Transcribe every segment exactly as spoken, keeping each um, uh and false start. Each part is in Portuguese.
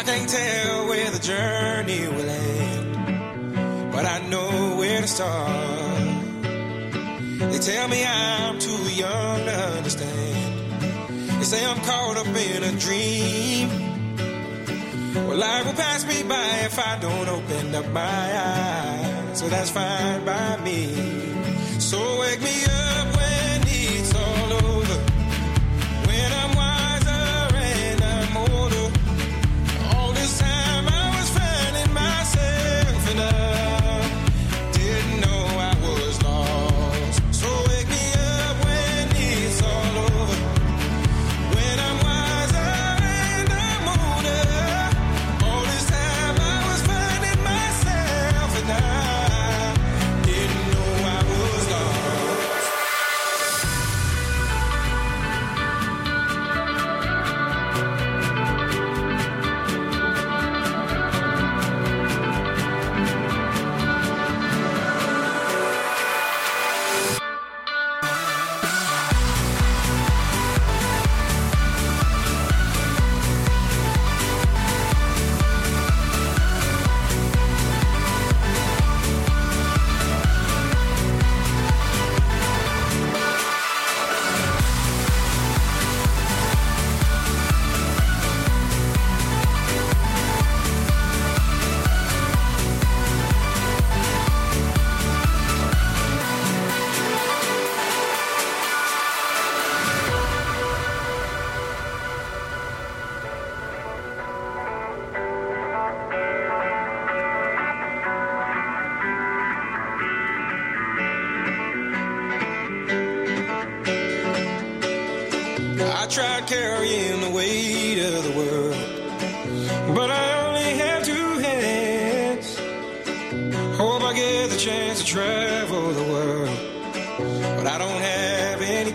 can't tell where the journey will end, but I know where to start. They tell me I'm too young to understand. They say I'm caught up in a dream. Well, life will pass me by if I don't open up my eyes. So that's fine by me. So wake me up when it's all over, when I'm wiser and I'm older. All this time I was finding myself and I didn't know I was lost. So wake me up when it's all over, when I'm wiser and I'm older. All this time I was finding myself and I didn't know I was lost. I tried carrying the weight of the world, but I only have two hands. Hope I get the chance to travel the world, but I don't have any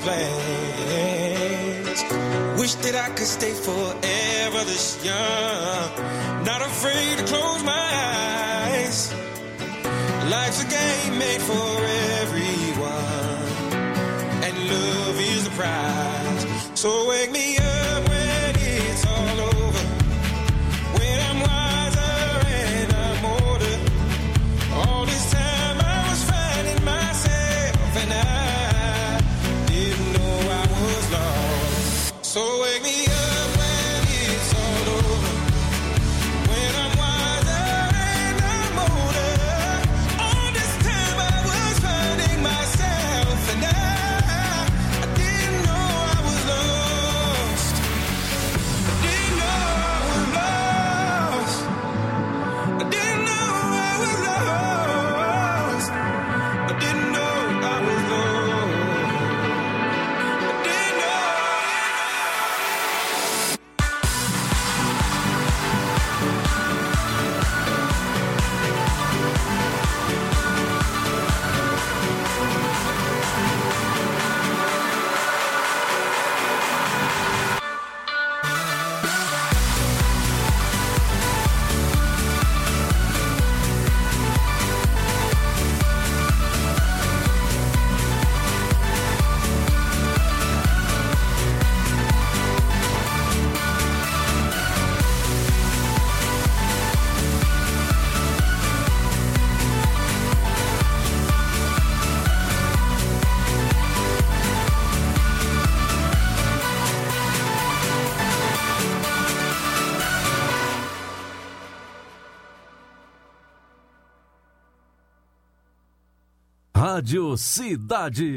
plans. Wish that I could stay forever this young, not afraid to close my eyes. Life's a game made for everyone, and love is the prize. So wake me up when it's all over, when I'm wiser and I'm older. All this time I was finding myself and I didn't know I was lost. So wake me up when it's all over, when I'm wiser and I'm older. All this time I was finding myself and I Rádio Cidade.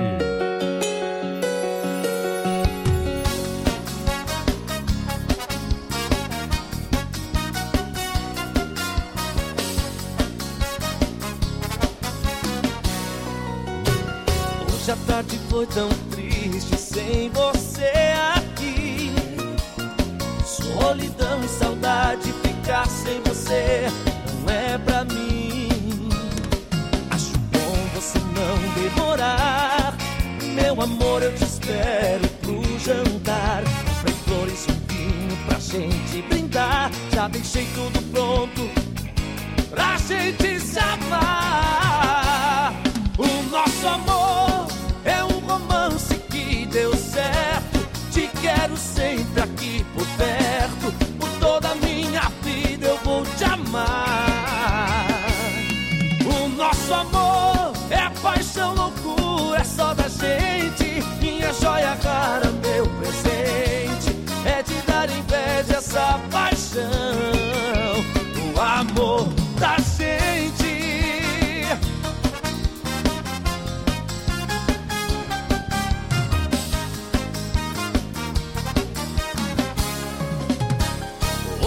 Hoje a tarde foi tão triste sem você aqui. Solidão e saudade, ficar sem você não é pra mim. Acho bom você não demorar. Meu amor, eu te espero pro jantar. Comprei flores e um vinho pra gente brindar. Já deixei tudo pronto pra gente se amar. O nosso amor é um romance que deu certo. Te quero sempre aqui por perto, por toda a minha vida.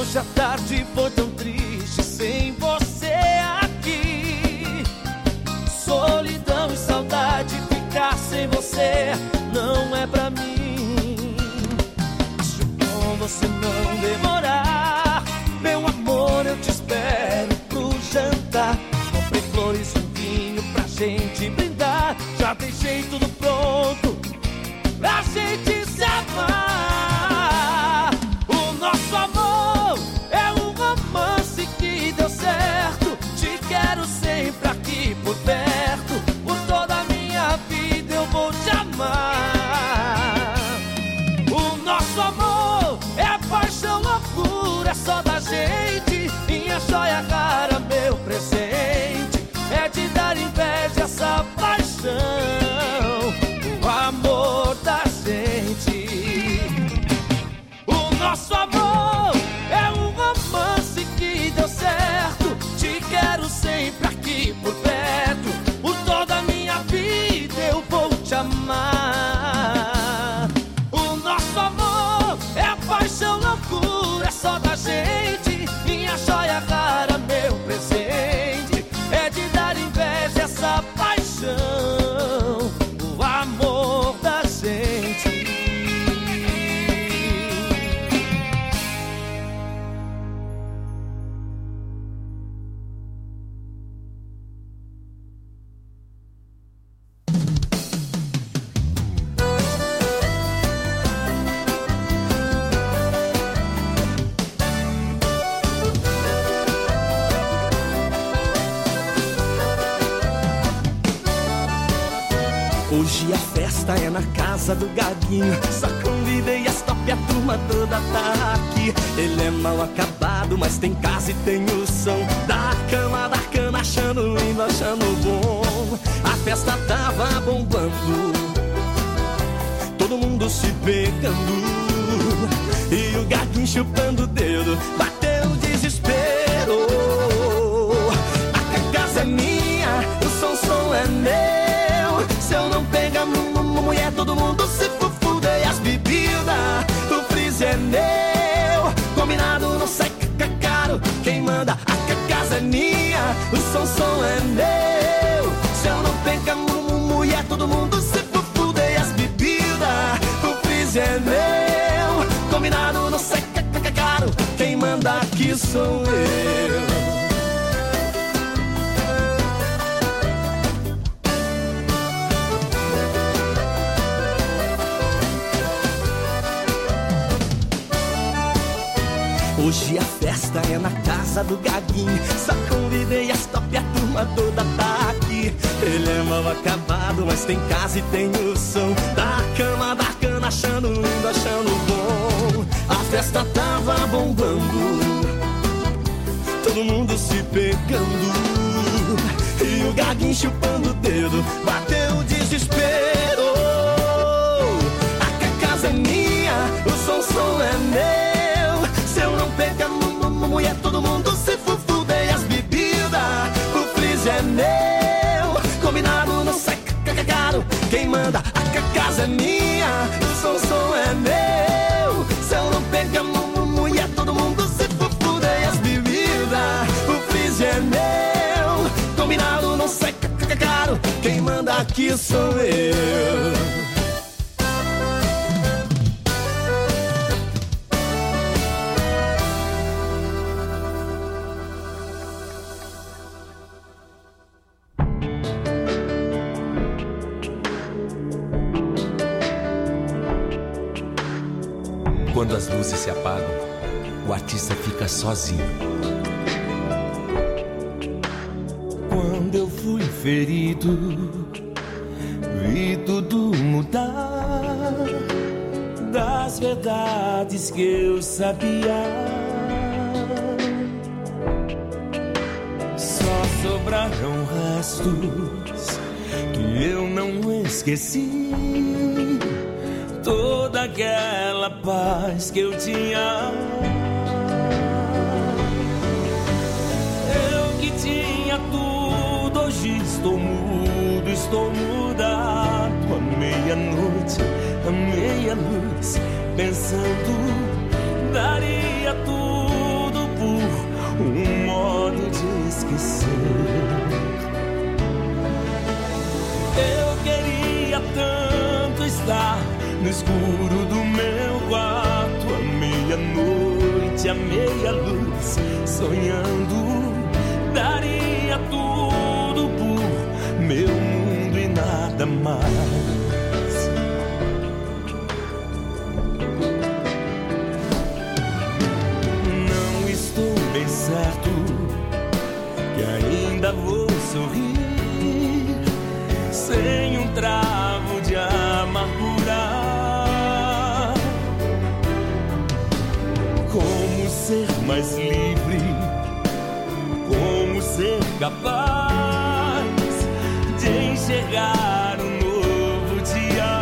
Hoje a tarde foi tão triste sem você aqui. Solidão e saudade, ficar sem você não é pra mim. Acho bom você não demorar. Meu amor, eu te espero pro jantar. Comprei flores e um vinho pra gente brindar. Já deixei tudo pronto pra gente se amar. O nosso amor é um romance que deu certo. Te quero sempre aqui por perto. Por toda a minha vida eu vou te amar. O nosso amor é paixão, loucura, é só da gente. Minha joia rara, meu presente, é de dar inveja essa paixão. O amor da gente. O nosso amor é um romance que deu certo. Te quero sempre aqui por perto. Por toda a minha vida eu vou te amar. O nosso amor é paixão, loucura, é só da gente. Minha joia rara, meu presente, é de dar inveja essa paixão. O amor da gente. Hoje a festa é na casa do Gaguinho. Só convidei as top e a turma toda tá aqui. Ele é mal acabado, mas tem casa e tem o som da cama, da cana, achando lindo, achando bom. A festa tava bombando, todo mundo se pegando, e o Gaguinho chupando o dedo, bateu o desespero. A casa é minha, o som, som é meu. Se eu não pegar mulher, todo mundo se fufuda. E as bebidas, o freezer é meu. Combinado, não sai caro. Quem manda, a casa é minha. O som, som é meu. Se eu não pegar mulher, todo mundo se fufuda. E as bebidas, o freezer é meu. Combinado, não sai caro. Quem manda aqui sou eu. Hoje a festa é na casa do Gaguinho. Só convidei as top e a turma toda tá aqui. Ele é mal acabado, mas tem casa e tem o som da cama, da cana, achando lindo, achando bom. A festa tava bombando, todo mundo se pegando, e o Gaguinho chupando o dedo, bateu o desespero. A casa é minha, o som, som é meu. Se eu não pegar mulher, todo mundo se fufuda. E as bebidas, o freezer é meu. Combinado, não sai caro. Quem manda, a casa é minha. O som, som é meu. Se eu não pegar mulher, todo mundo se fufuda. E as bebidas, o freezer é meu. Combinado, não sai caro. Quem manda aqui sou eu. Quando as luzes se apagam, o artista fica sozinho. Quando eu fui ferido, vi tudo mudar. Das verdades que eu sabia, só sobraram restos que eu não esqueci. Toda aquela paz que eu tinha, eu que tinha tudo, hoje estou mudo, estou mudado. À meia-noite, à meia-luz, pensando, daria tudo estar no escuro do meu quarto, à meia-noite, à meia luz, sonhando, daria tudo por meu mundo e nada mais. Não estou bem certo que ainda vou sorrir sem um travo de amargura. Como ser mais livre? Como ser capaz de enxergar um novo dia?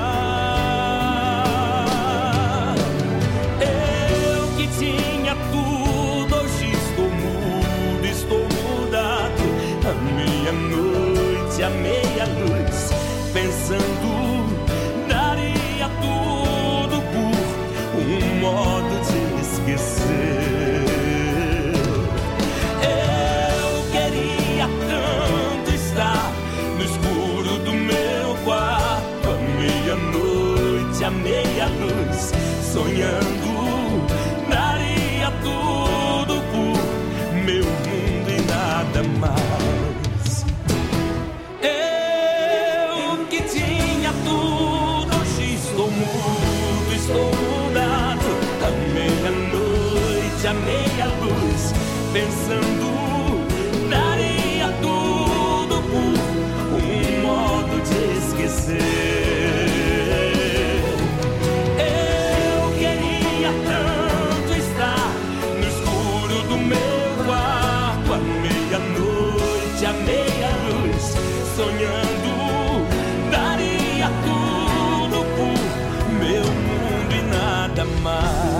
Eu que tinha tudo, hoje estou mudo, estou mudado. À meia-noite, à meia luz, pensando, daria tudo por um modo de esquecer. Eu queria tanto estar no escuro do meu quarto, à meia-noite, à meia luz, sonhando, daria tudo por meu mundo e nada mais. Estou mudado, à meia-noite, à meia luz, pensando, daria tudo por um modo de esquecer. Eu queria tanto estar no escuro do meu quarto, à meia-noite, à meia luz, sonhando, daria tudo por meu mundo e nada mais.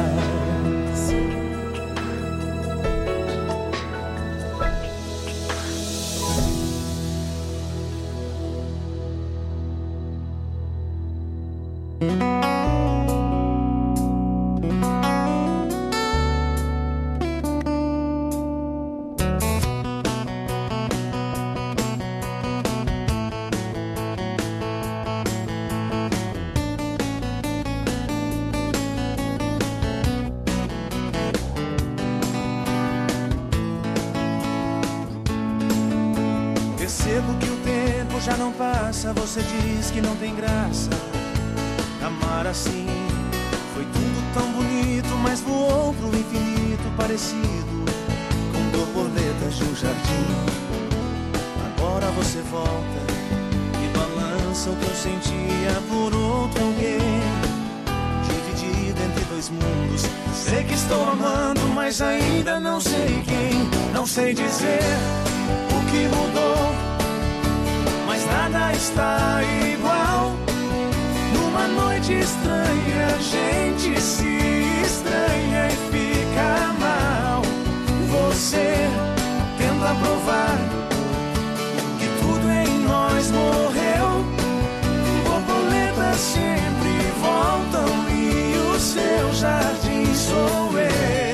Já não passa, você diz que não tem graça. Amar assim foi tudo tão bonito, mas voou pro infinito, parecido com borboletas de um jardim. Agora você volta e balança o que eu sentia por outro alguém, dividido entre dois mundos. Sei que estou amando, mas ainda não sei quem. Não sei dizer o que mudou, mas nada está igual. Numa noite estranha, a gente se estranha e fica mal. Você tenta provar que tudo em nós morreu. Borboletas sempre voltam e o seu jardim sou eu.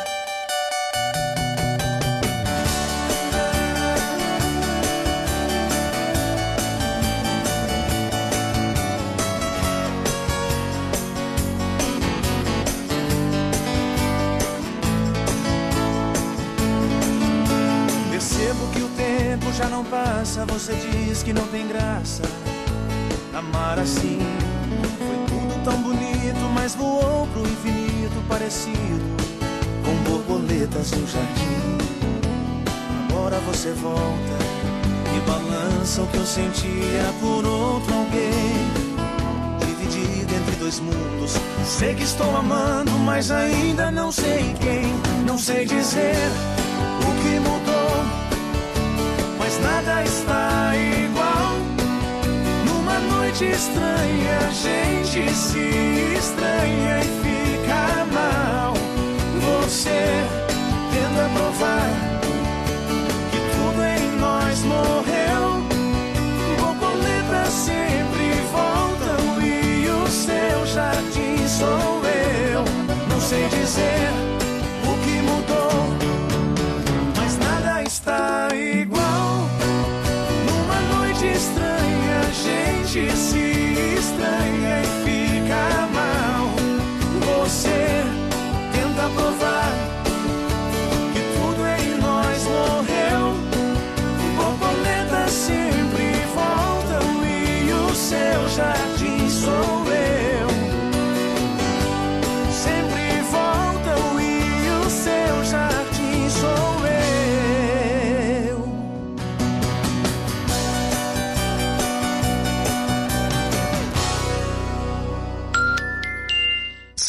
Já não passa, você diz que não tem graça. Amar assim foi tudo tão bonito, mas voou pro infinito, parecido com borboletas no jardim. Agora você volta e balança o que eu sentia por outro alguém, dividido entre dois mundos. Sei que estou amando, mas ainda não sei quem. Não sei dizer o que mudou, mas nada está igual. Numa noite estranha, a gente se estranha e fica mal. Você tenta provar que tudo em nós morreu. Borboletas sempre voltam e o seu jardim sou eu. Não sei dizer o que mudou, mas nada está igual. Numa noite estranha, a gente se estranha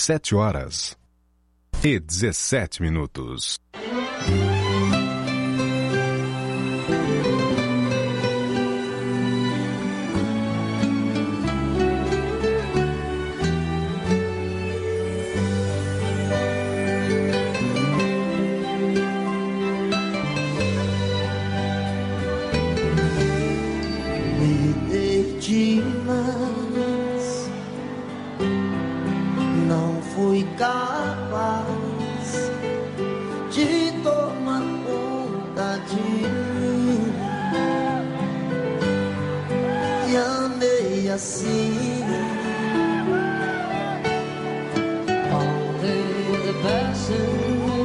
sete horas e dezessete minutos. Capaz de tomar conta de mim, e amei assim. All the passion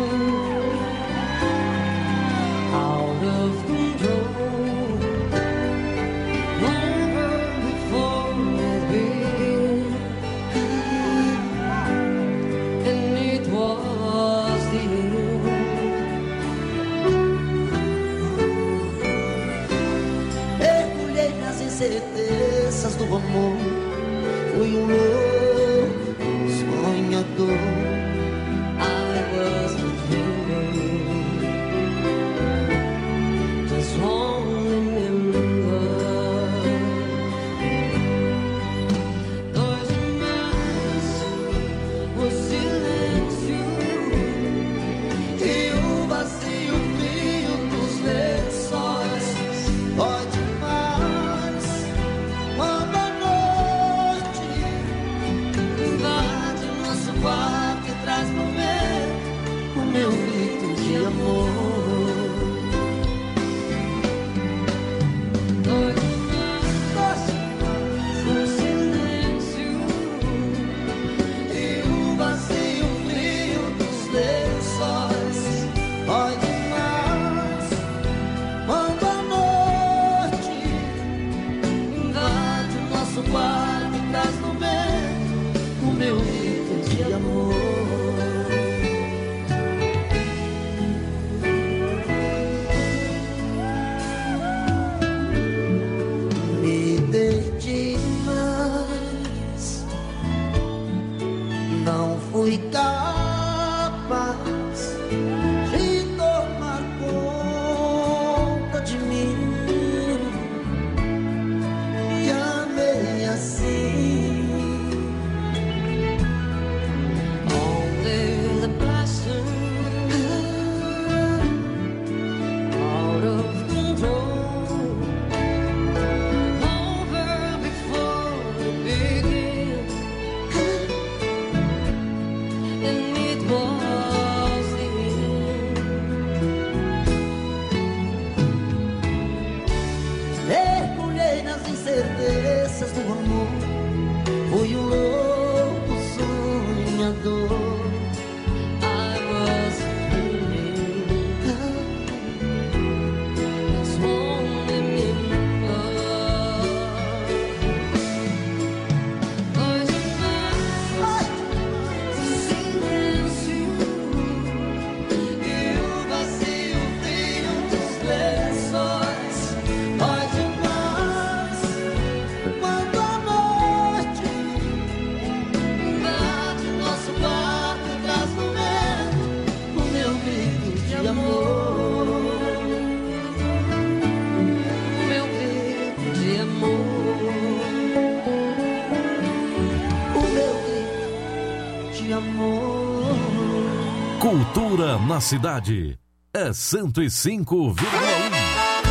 out of control, never before it began. Mergulhei nas incertezas do amor, fui um louco sonhador. I was dreaming, just one remember. Dois mais, o silêncio e o vazio frio dos lençóis. Pode mais, quando a noite invade nosso quarto e traz no vento o meu grito de amor. Dois mais, o silêncio e o vazio frio dos lençóis. Pode mais, quando a noite invade o nosso quarto e traz no vento o meu grito de amor. Me dei demais, não fui capaz de tomar conta de mim, e amei assim. Only the passion out of control, over before it began, and it was the end. Mergulhei nas incertezas do amor, fui um louco sonhador. I was dreaming, just one remember. Dois mais, o silêncio e o vazio frio dos lençóis. Pode mais, quando a noite invade nosso quarto e traz no vento o meu grito de amor. O meu grito de amor. O meu grito de amor. Cultura na cidade é cento e cinco vírgula um.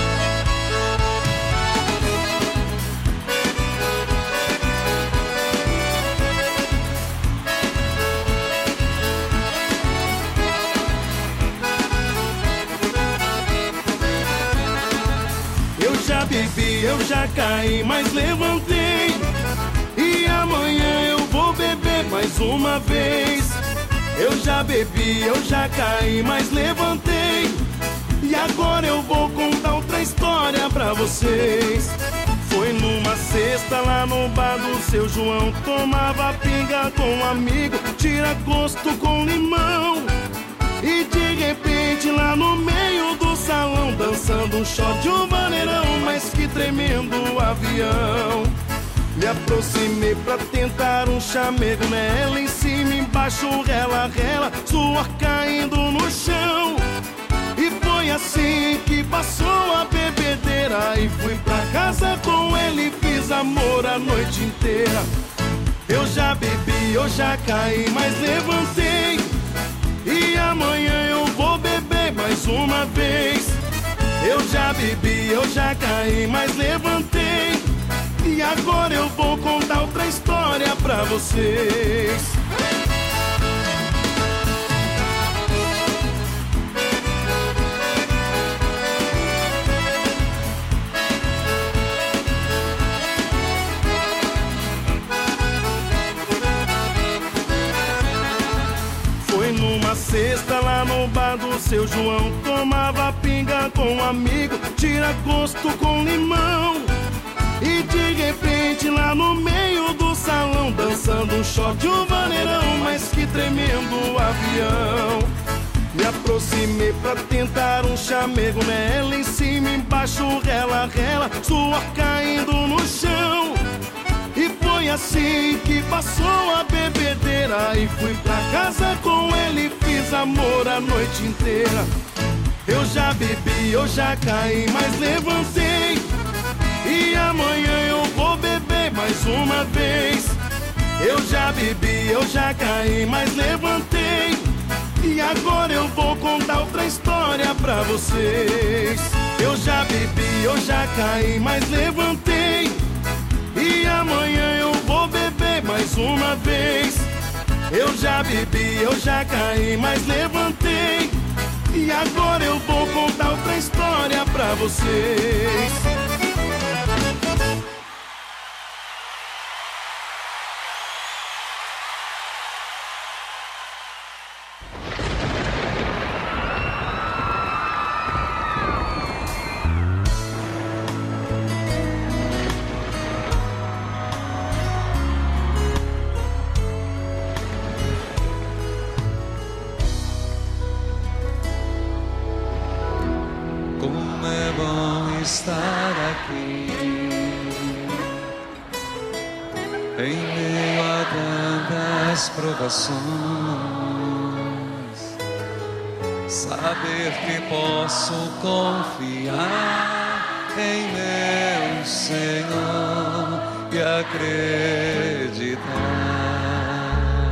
Eu já bebi, eu já caí, mas levantei. E amanhã eu vou beber mais uma vez. Eu já bebi, eu já caí, mas levantei. E agora eu vou contar outra história pra vocês. Foi numa sexta lá no bar do seu João. Tomava pinga com um amigo, tira gosto com limão. E de repente lá no meio do salão, dançando um shot de um maneirão, mas que tremendo avião. Me aproximei pra tentar um chamego nela. Em cima, embaixo, rela, rela, suor caindo no chão. E foi assim que passou a bebedeira. E fui pra casa com ele, fiz amor a noite inteira. Eu já bebi, eu já caí, mas levantei. E amanhã eu vou beber mais uma vez. Eu já bebi, eu já caí, mas levantei. E agora eu vou contar outra história pra vocês. Foi numa sexta lá no bar do seu João. Tomava pinga com um amigo, tira gosto com limão. E de repente lá no meio do salão, dançando um shot, um vaneirão, mas que tremendo avião. Me aproximei pra tentar um chamego nela. Em cima, embaixo, rela, rela, suor caindo no chão. E foi assim que passou a bebedeira. E fui pra casa com ele, fiz amor a noite inteira. Eu já bebi, eu já caí, mas levantei. E amanhã eu vou beber mais uma vez. Eu já bebi, eu já caí, mas levantei. E agora eu vou contar outra história pra vocês. Eu já bebi, eu já caí, mas levantei. E amanhã eu vou beber mais uma vez. Eu já bebi, eu já caí, mas levantei. E agora eu vou contar outra história pra vocês. Estar aqui em meio a tantas provações, saber que posso confiar em meu Senhor e acreditar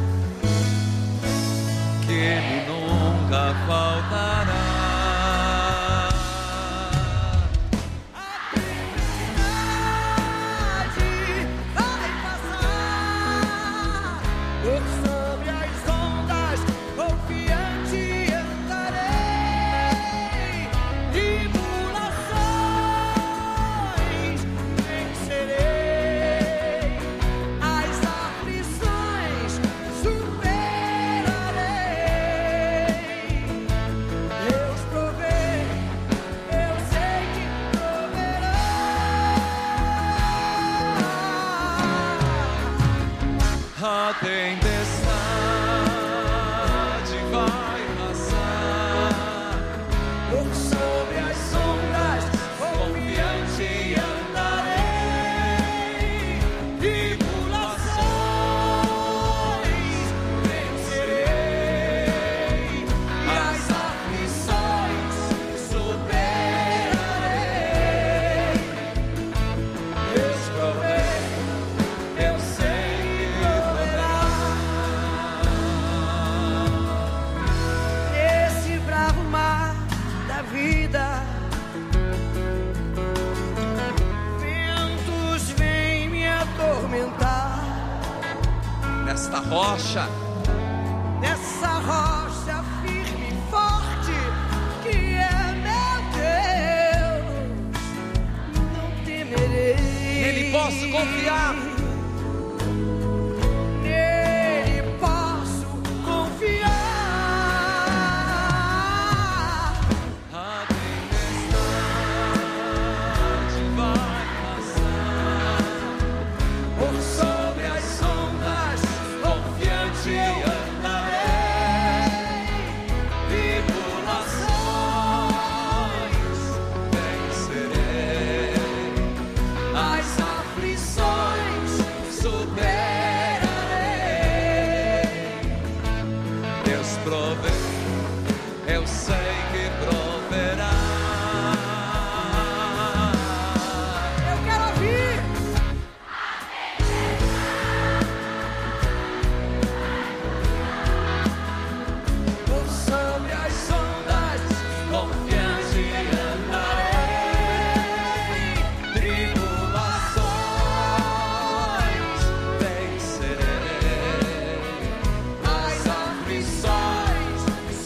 que Ele nunca faltará. A tempestade vai passar, por sobre as sombras, confiante andarei. Tribulações vencerei, e as aflições superarei. Deus provê, eu sei. Ventos vêm me atormentar nesta rocha, nessa rocha firme e forte que é meu Deus. Não temerei, nele posso confiar. Nele posso confiar. As aflições prover, eu sei que proverá. Eu quero ouvir. Por sobre as ondas, confiante andarei. Tribulações vencerei. As aflições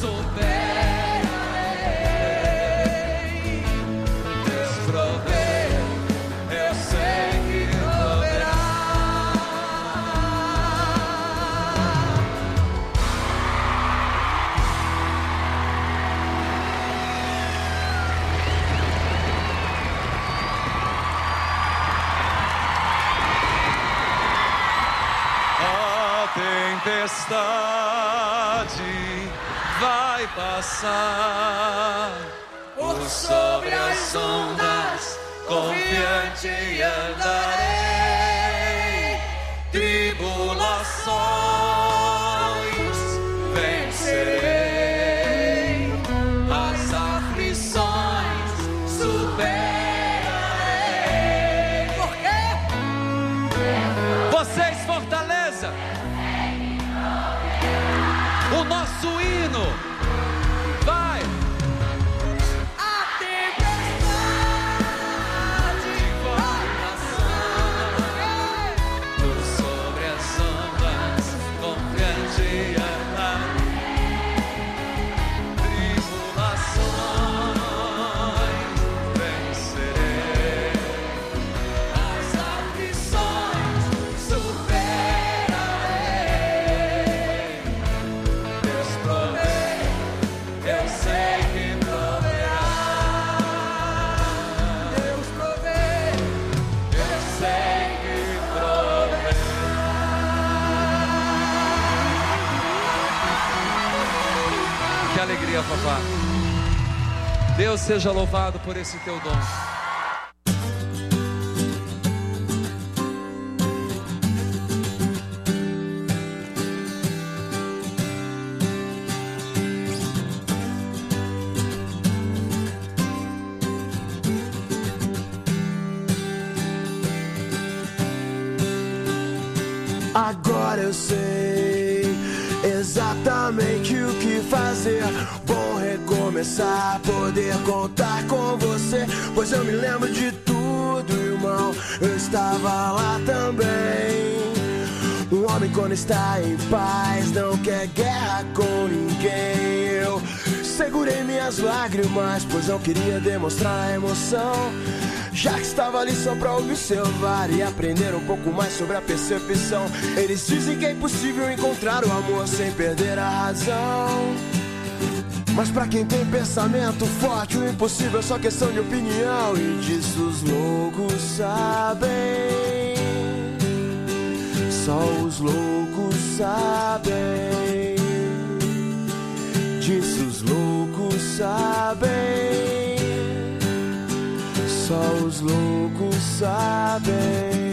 superarei. Deus provê, eu sei que proverá. A tempestade vai passar por sobre as ondas, confiante andarei. Tribulações vencerei, as aflições superarei. Por quê? Vocês, Fortaleza, o nosso hino vai. A tempestade vai passar. Por sobre as ondas, confiante andarei. Tribulações vencerei, as aflições superarei. Deus provê, eu sei que proverá. Deus provê. Eu sei que proverá. Que alegria, papá. Deus seja louvado por esse teu dom. Agora eu sei exatamente o que fazer. Bom recomeçar, poder contar com você. Pois eu me lembro de tudo, irmão. Eu estava lá também. Um homem quando está em paz não quer guerra com ninguém. Eu segurei minhas lágrimas, pois não queria demonstrar emoção. Já que estava ali só pra observar e aprender um pouco mais sobre a percepção. Eles dizem que é impossível encontrar o amor sem perder a razão. Mas pra quem tem pensamento forte, o impossível é só questão de opinião. E disso os loucos sabem. Só os loucos sabem. Disso os loucos sabem. Só os loucos sabem.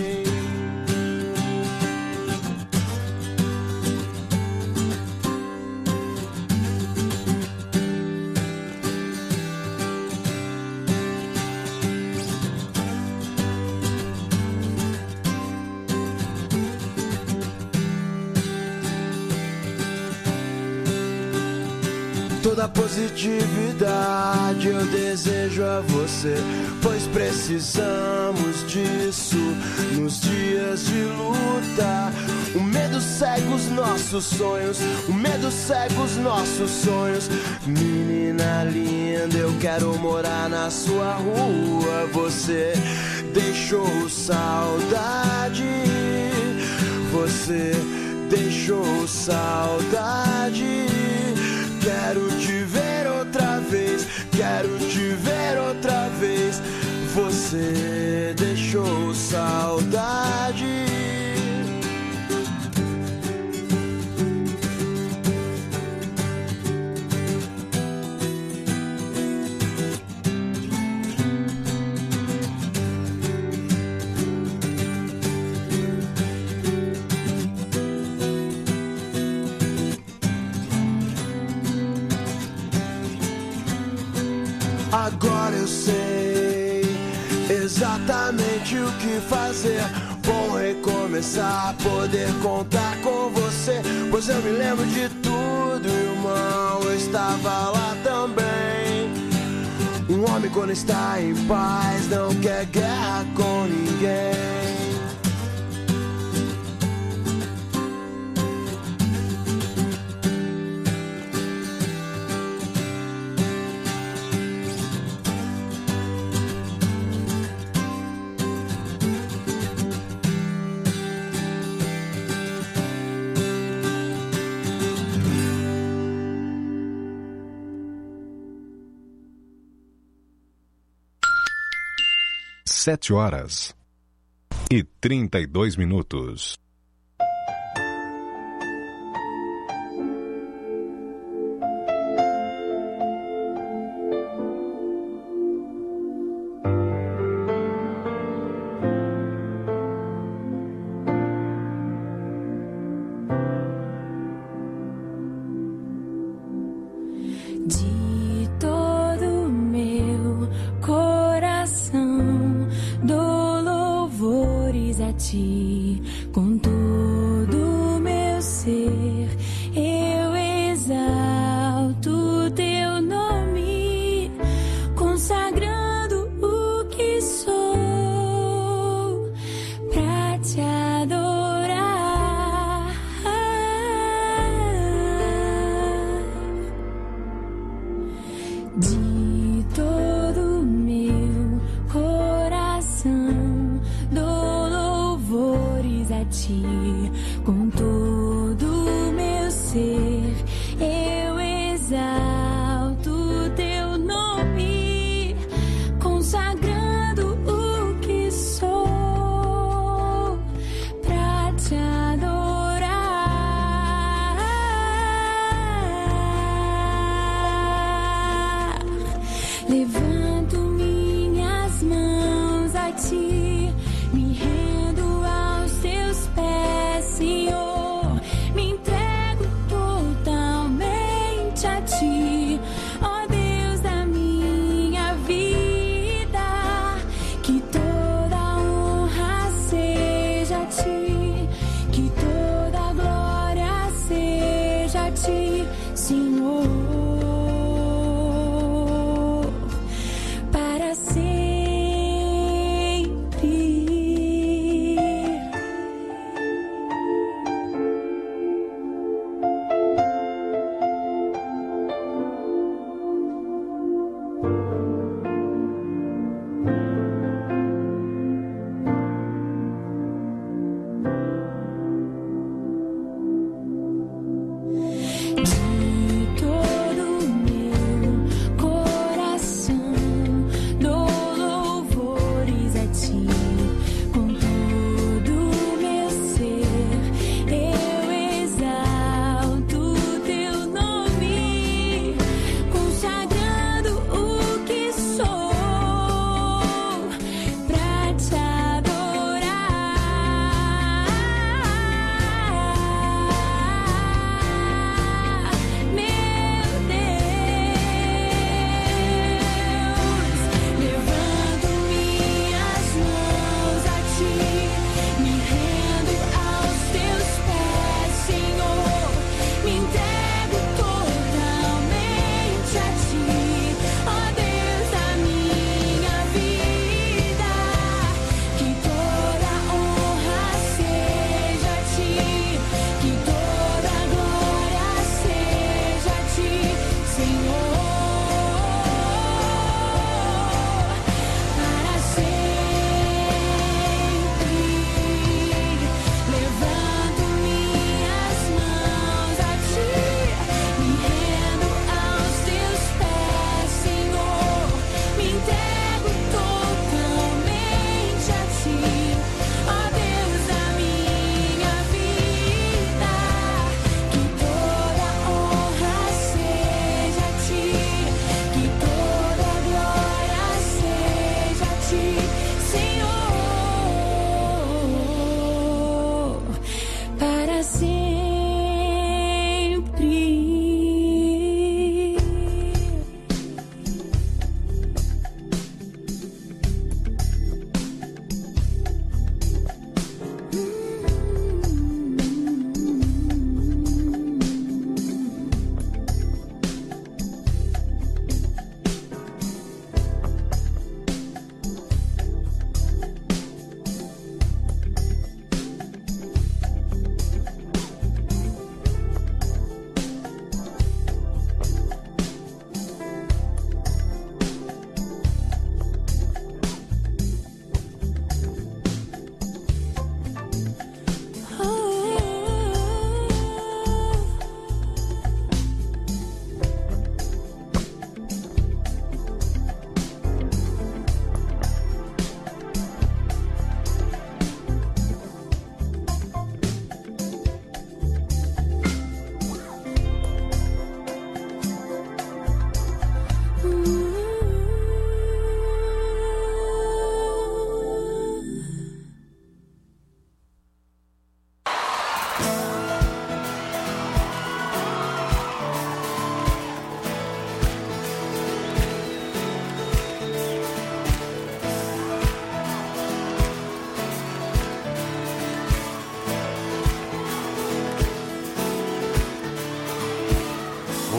Toda positividade eu desejo a você, pois precisamos disso nos dias de luta. O medo cega os nossos sonhos, o medo cega os nossos sonhos. Menina linda, eu quero morar na sua rua. Você deixou saudade, você deixou saudade. Quero te ver outra vez, quero te ver outra vez. Você deixou saudade. Agora eu sei exatamente o que fazer. Bom recomeçar, poder contar com você. Pois eu me lembro de tudo, irmão, eu estava lá também. Um homem quando está em paz não quer guerra com ninguém. Sete horas e trinta e dois minutos. De todo meu coração dou louvores a ti, com todo meu ser eu exalto teu nome, consagrando o que sou pra te adorar. De todo meu coração dou louvores a ti, com todo meu ser eu exalto teu nome, consagrando o que sou pra te adorar. Levanto minhas mãos a ti, me rendo aos teus pés, Senhor, me entrego totalmente a ti.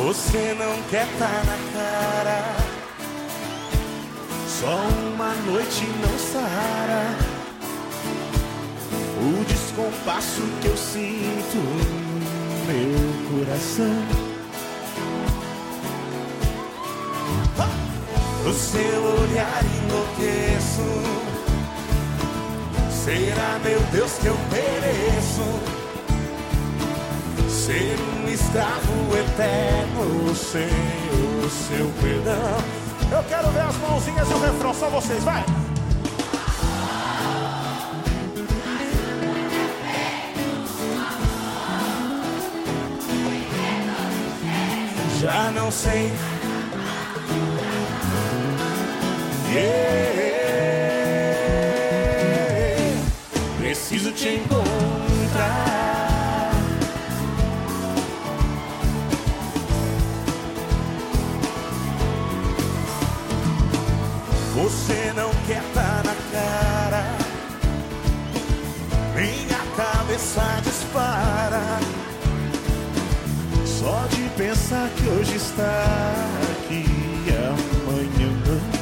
Você não quer tá na cara, só uma noite não sara o descompasso que eu sinto no meu coração. No seu olhar enlouqueço, será, meu Deus, que eu mereço ser um escravo eterno sem o seu perdão? Eu quero ver as mãozinhas e o refrão, só vocês, vai! Já não sei. Yeah. Preciso te encontrar. Você não quer tá na cara, minha cabeça dispara só de pensar que hoje está aqui e amanhã não.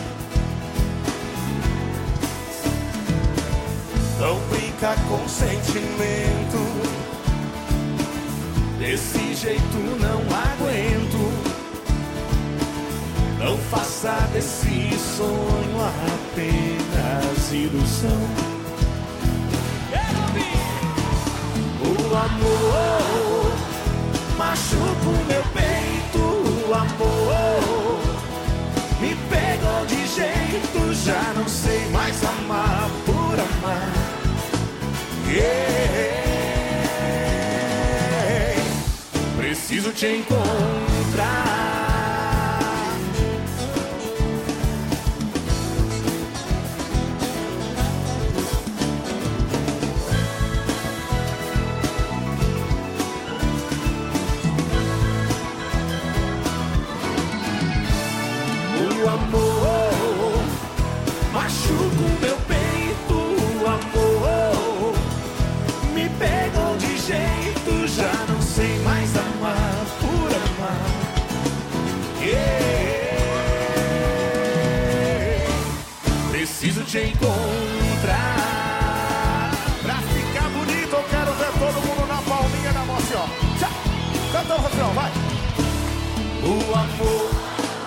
Não brinca com sentimento, desse jeito não aguento. Não faça desse sonho apenas ilusão. O amor machuca o meu peito, o amor me pegou de jeito, já não sei mais amar por amar. Yeah. Preciso te encontrar. O amor machuca o meu peito, o amor me pegou de jeito, já não sei mais amar por amar. Yeah. Preciso te encontrar. Pra ficar bonito eu quero ver todo mundo na palminha da mão assim, ó. Tchau. Canta o refrão, vai. O amor.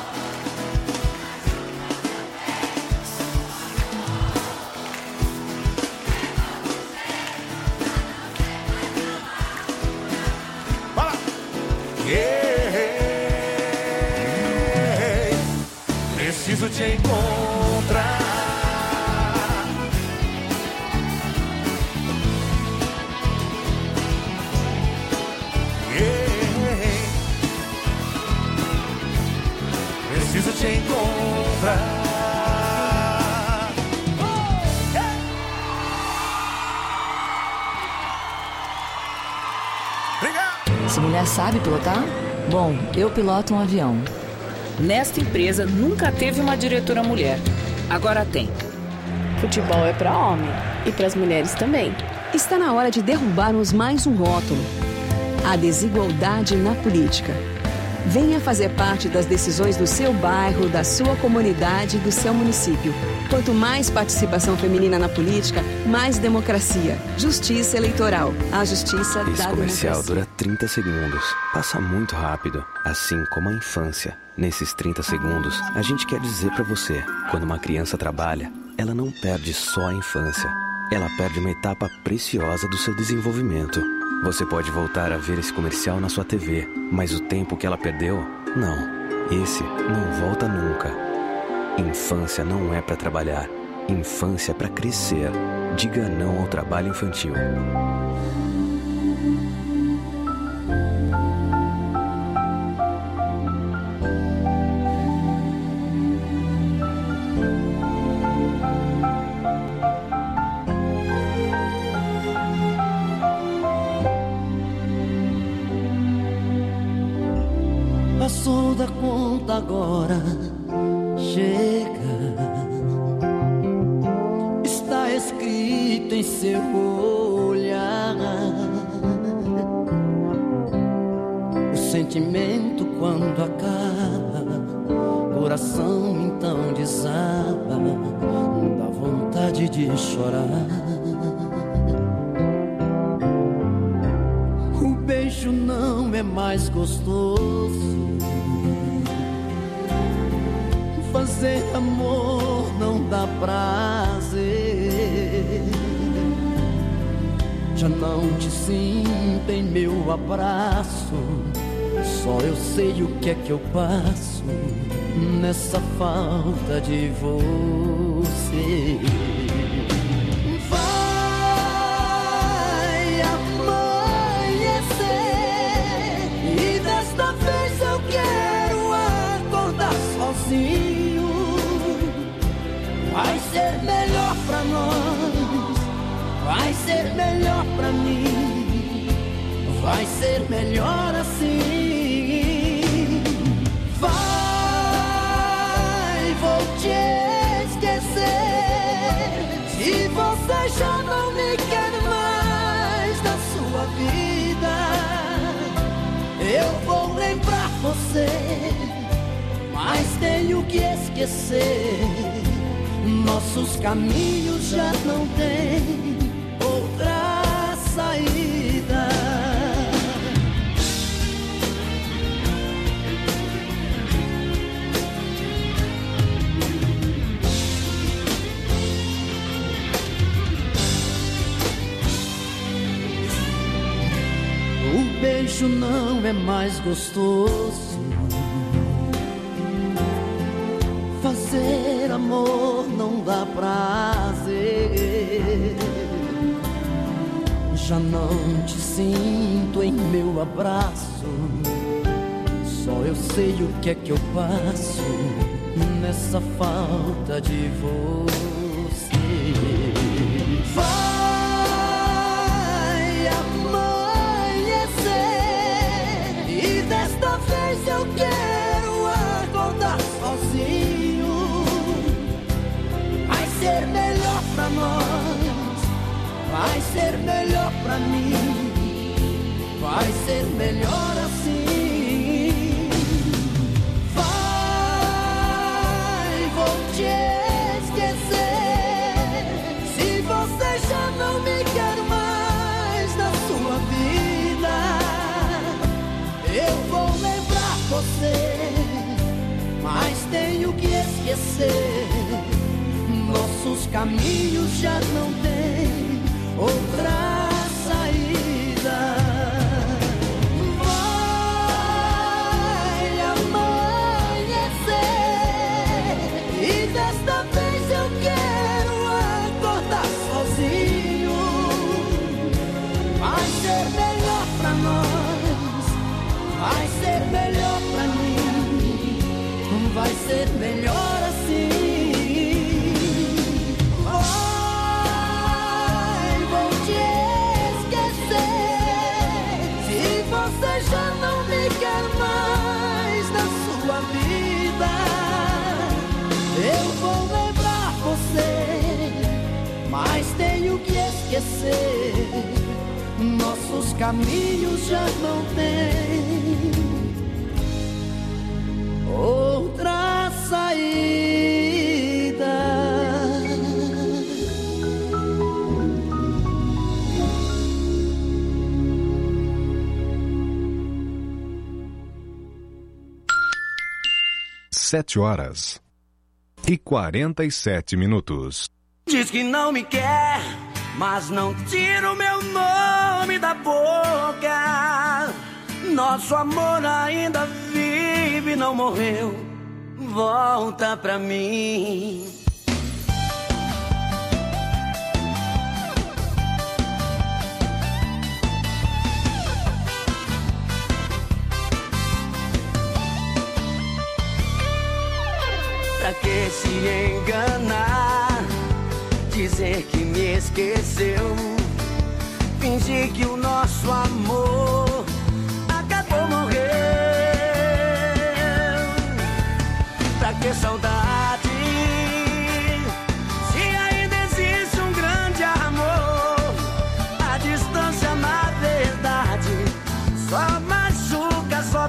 Yeah. Preciso te encontrar. Yeah. Preciso te encontrar. Essa mulher sabe pilotar? Bom, eu piloto um avião. Nesta empresa nunca teve uma diretora mulher. Agora tem. Futebol é para homem e para as mulheres também. Está na hora de derrubarmos mais um rótulo: a desigualdade na política. Venha fazer parte das decisões do seu bairro, da sua comunidade e do seu município. Quanto mais participação feminina na política, mais democracia. Justiça eleitoral. A justiça Esse da comercial democracia. dura trinta segundos. Passa muito rápido, assim como a infância. Nesses trinta segundos, a gente quer dizer pra você: quando uma criança trabalha, ela não perde só a infância. Ela perde uma etapa preciosa do seu desenvolvimento. Você pode voltar a ver esse comercial na sua T V, mas o tempo que ela perdeu, não. Esse não volta nunca. Infância não é pra trabalhar. Infância é pra crescer. Diga não ao trabalho infantil. Passou da conta agora, chega. Está escrito em seu olhar. O sentimento quando acaba, coração então desaba, dá vontade de chorar. O beijo não é mais gostoso, fazer amor não dá prazer. Já não te sinto em meu abraço, só eu sei o que é que eu passo nessa falta de você. Vai amanhecer e desta vez eu quero acordar sozinho. Vai ser melhor pra nós, vai ser melhor pra mim, vai ser melhor assim. Vai, vou te esquecer, se você já não me quer mais na sua vida. Eu vou lembrar você, mas tenho que esquecer. Nossos caminhos já não têm outra saída. O beijo não é mais gostoso, fazer amor não dá prazer. Já não te sinto em meu abraço, só eu sei o que é que eu passo nessa falta de você. Vai amanhecer e desta vez eu quero acordar sozinho. Vai ser melhor pra nós, vai ser melhor pra mim, vai ser melhor assim. Vai, vou te esquecer, se você já não me quer mais na sua vida. Eu vou lembrar você, mas tenho que esquecer. Nossos caminhos já não têm outra saída. Vai amanhecer e desta vez eu quero acordar sozinho. Vai ser melhor pra nós, vai ser melhor pra mim, vai ser melhor assim. Você já não me quer mais na sua vida. Eu vou lembrar você, mas tenho que esquecer. Nossos caminhos já não têm outra saída. Sete horas e quarenta e sete minutos. Diz que não me quer, mas não tira o meu nome da boca. Nosso amor ainda vive, não morreu. Volta pra mim. Pra que se enganar, dizer que me esqueceu, fingir que o nosso amor acabou, morreu. Pra que saudade, se ainda existe um grande amor? A distância na verdade só machuca, só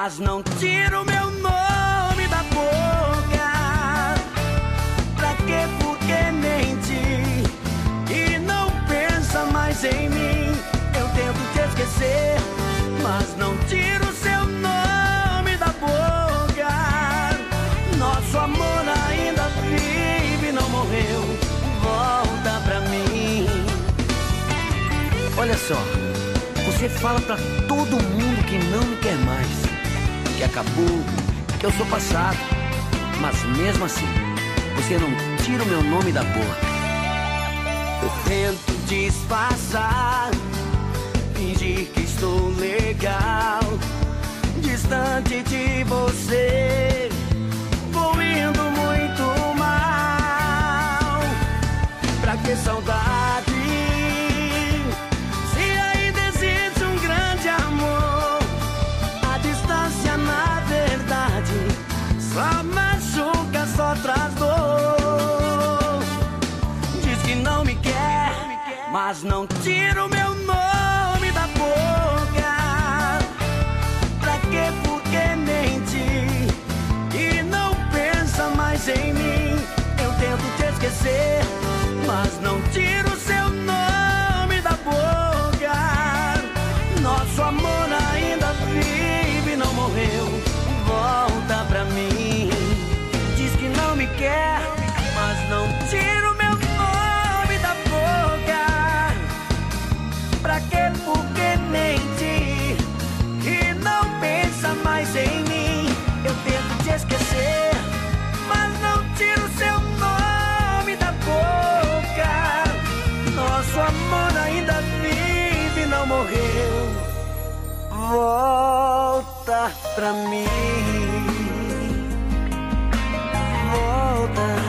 mas não tiro meu nome da boca. Pra que, por que mentir e não pensa mais em mim? Eu tento te esquecer, mas não tiro seu nome da boca. Nosso amor ainda vive, não morreu. Volta pra mim. Olha só, você fala pra todo mundo que não me quer mais, que acabou, que eu sou passado. Mas mesmo assim, você não tira o meu nome da boca. Eu tento disfarçar, fingir que estou legal, distante de você, vou indo muito mal. Pra que saudade, se ainda existe um grande amor? A distância na verdade só machuca, só traz dor. Diz que não me quer, mas não tira o meu nome da boca. Pra que, por que mentir e não pensa mais em mim? Eu tento te esquecer, mas não tiro seu nome da boca. Nosso amor ainda vive, não morreu. Volta pra mim. Diz que não me quer, mas não tiro meu nome da boca. Pra que, por que mentir e não pensa mais em mim? Eu tento te esquecer, mas não tiro seu nome da boca. Nosso amor ainda vive, não morreu. Volta pra mim. Volta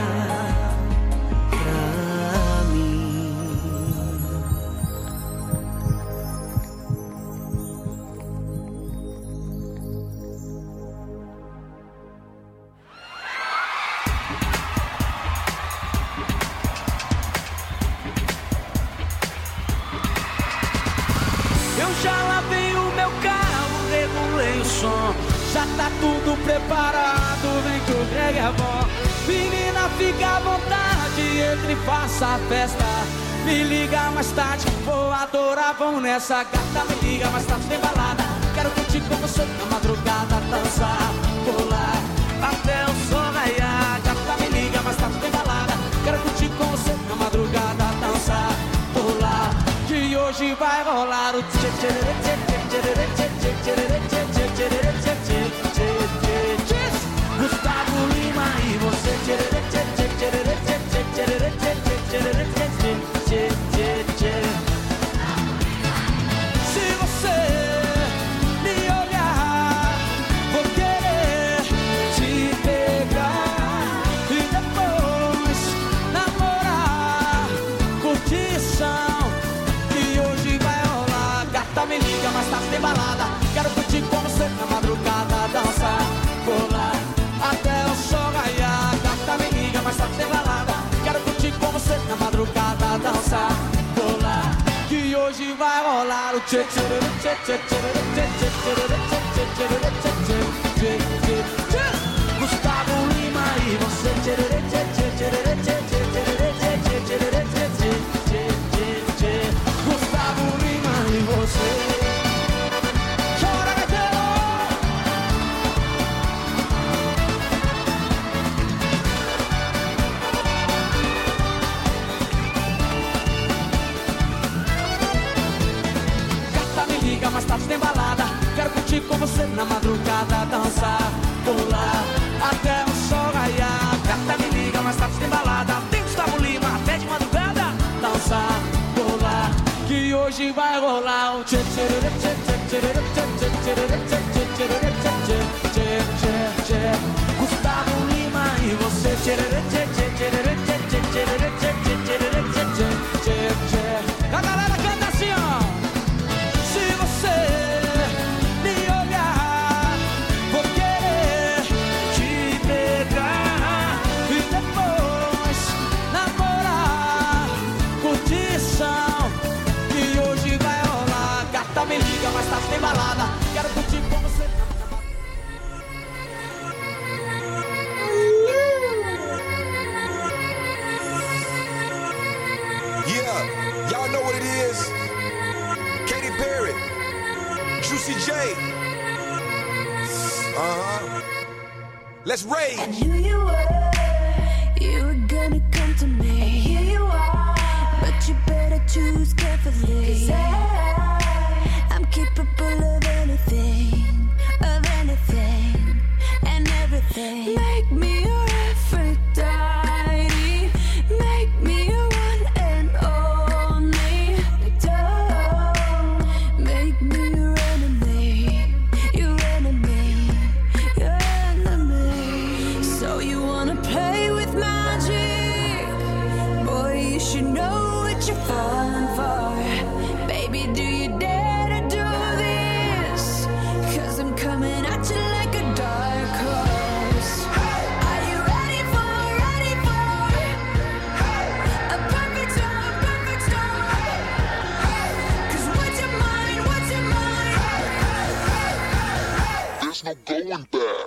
pra mim. Eu já lavei o meu carro, regulei o som, já tá tudo preparado, vem que o Greg é bom. Menina, fica à vontade, entre e faça a festa. Me liga mais tarde, vou adorar, vamos nessa. Gata, me liga mais tarde, tem balada. Quero curtir com você na madrugada, dançar, pular até o sol raiar. Gata, me liga mais tarde, tem balada. Quero curtir com você na madrugada, dançar, pular, que hoje vai rolar o tchê tchê tchê tchê tchê tchê tchê tchê tchê tchê tchê tchê. Gustavo Lima e você tchê tchê tchê tchê tchê tchê tchê tchê tchê tchê. Se você me olhar, vou querer te pegar e depois namorar, curtição, que hoje vai rolar. Gata, me liga, mas tá sem balada. Quero curtir com você na madrugada, dançar, colar até o sol raiar. Gata, me liga, mas tá sem balada. Quero curtir com você na madrugada, dançar, colar, que hoje vai rolar o tchê tchê tchê tchê tchê tchê tchê tchê tchê tchê. Gustavo Lima e você tchê tchê tchê tchê tchê tchê tchê tchê tchê. Gustavo Lima e você. Chora, gaiteiro! Gata, me liga, mais tarde tem balada. Quero curtir com você na madrugada, dançar, pular até o sol raiar. Gata, me liga, mais tarde tem balada. Tem Gustavo Lima até de madrugada, dançar, pular, que hoje vai rolar o tchê tchê tchê tchê tchê tchê tchê tchê tchê tchê. Gustavo Lima e você tchê tchê tchê tchê tchê tchê tchê tchê tchê. A galera canta assim, ó. Se você me olhar, vou querer te pegar e depois namorar, curtição, que hoje vai rolar. Gata, me liga, mas tá sem balada. Quero curtir com você. Juicy J. Uh-huh. Let's rage. I knew you were, you were gonna come to me. And here you are, but you better choose carefully. 'Cause I, I'm capable of anything, of anything, and everything. Make me your Aphrodite, make me your one and only. Don't make me your enemy, your enemy, your enemy. So you wanna play with magic? Boy, you should know what you're falling for. Baby, do you dare to do this? 'Cause I'm coming at you like a dark horse. Are you ready for, ready for a perfect storm, perfect storm? 'Cause what's your mind, what's your mind? There's no going back.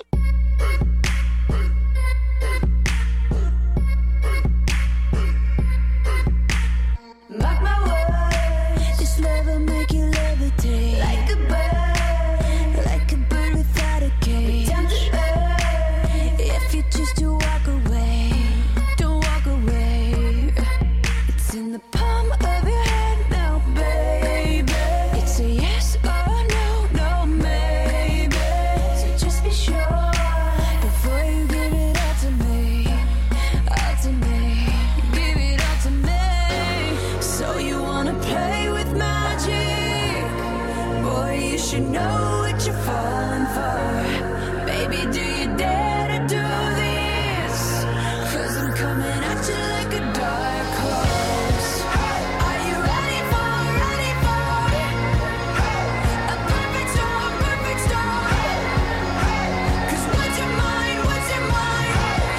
Mark my words, this love will make you levitate like a bird, like a bird without a cage. Time to earn. If you choose to walk away, don't walk away. It's in the palm of your hand now, baby. It's a yes or no, no maybe. So just be sure before you give it all to me, all to me, give it all to me. So you wanna play with magic? Boy, you should know what you're falling for. Baby, do you dare to do this? 'Cause I'm coming at you like a dark horse. Are you ready for, ready for a perfect storm, perfect storm? 'Cause what's your mind, what's your mind?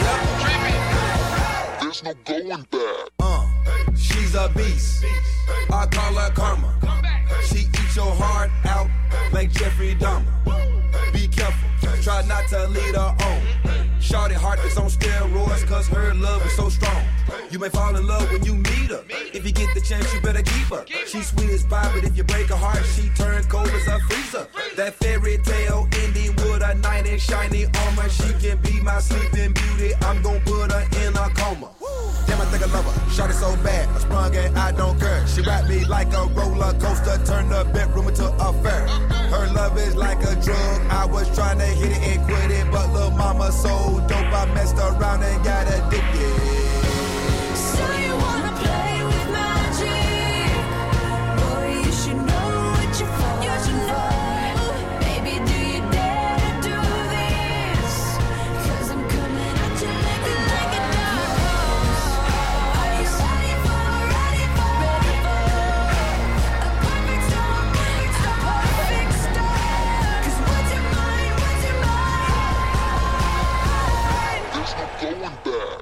There's no going back. Uh, she's a beast. I call her karma. She eats your heart out like Jeffrey Dahmer. Be careful, try not to lead her on. Shorty heart is on steroids, 'cause her love is so strong. You may fall in love when you meet her. If you get the chance, you better keep her. She's sweet as pie, but if you break her heart, she turns cold as a freezer. That fairy tale ending with a knight in shiny armor. She can be my sleeping beauty. I'm gon' put her in a coma. Damn, I think I love her. Shorty so bad, I sprung and I don't care. She wrapped me like a roller coaster, turned the bedroom into a fair. Her love is like a drug. I was trying to hit it and quit it, but lil' mama so dope, I messed around and got addicted. So you wanna play with magic? Boy, you should know what you're falling for. Baby, do you dare to do this? 'Cause I'm coming at you like a, like a dark horse. Are you ready for, ready for, ready for a perfect storm, a perfect storm? 'Cause what's your mind, what's your mind? There's no going back.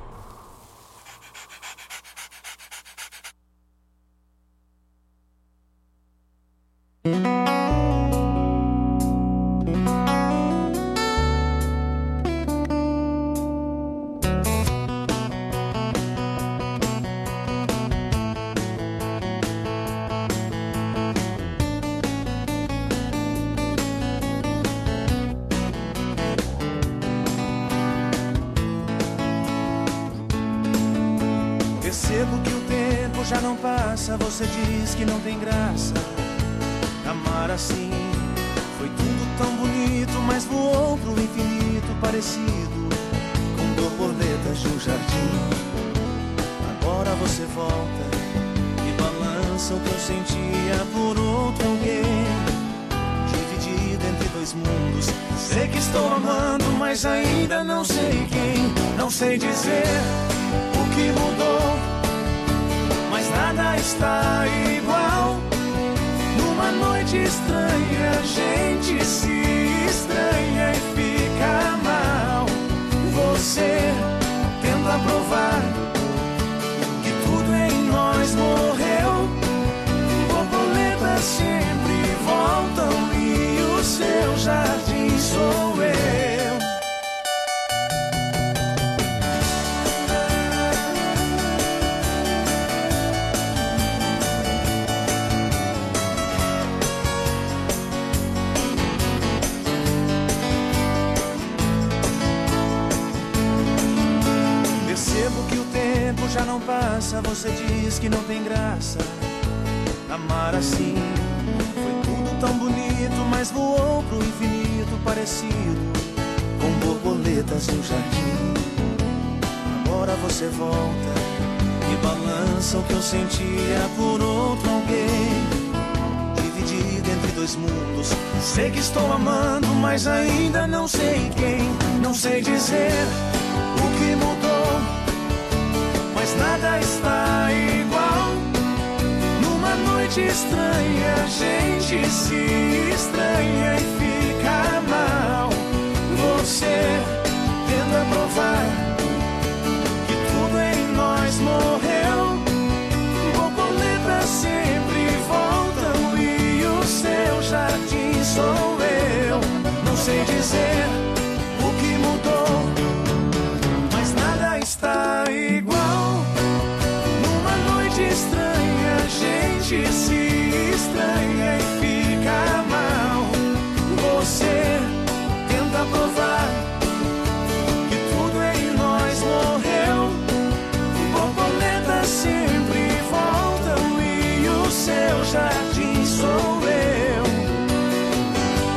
Percebo que o tempo já não passa. Você diz que não tem graça amar assim. Foi tudo tão bonito, mas voou pro infinito, parecido com borboletas de um jardim. Agora você volta e balança o que eu sentia por outro alguém, dividido entre dois mundos. Sei que estou amando, mas ainda não sei quem. Não sei dizer o que mudou, mas nada está igual. Numa noite estranha, a gente se estranha e fica mal. Você tenta provar que tudo em nós morreu. Borboletas sempre voltam e o seu jardim sou eu. passa, você diz que não tem graça. Amar assim foi tudo tão bonito, mas voou pro infinito parecido com borboletas no jardim. Agora você volta e balança o que eu sentia por outro alguém, dividido entre dois mundos. Sei que estou amando, mas ainda não sei quem. Não sei dizer o que mudou, mas nada está igual. Numa noite estranha, a gente se estranha e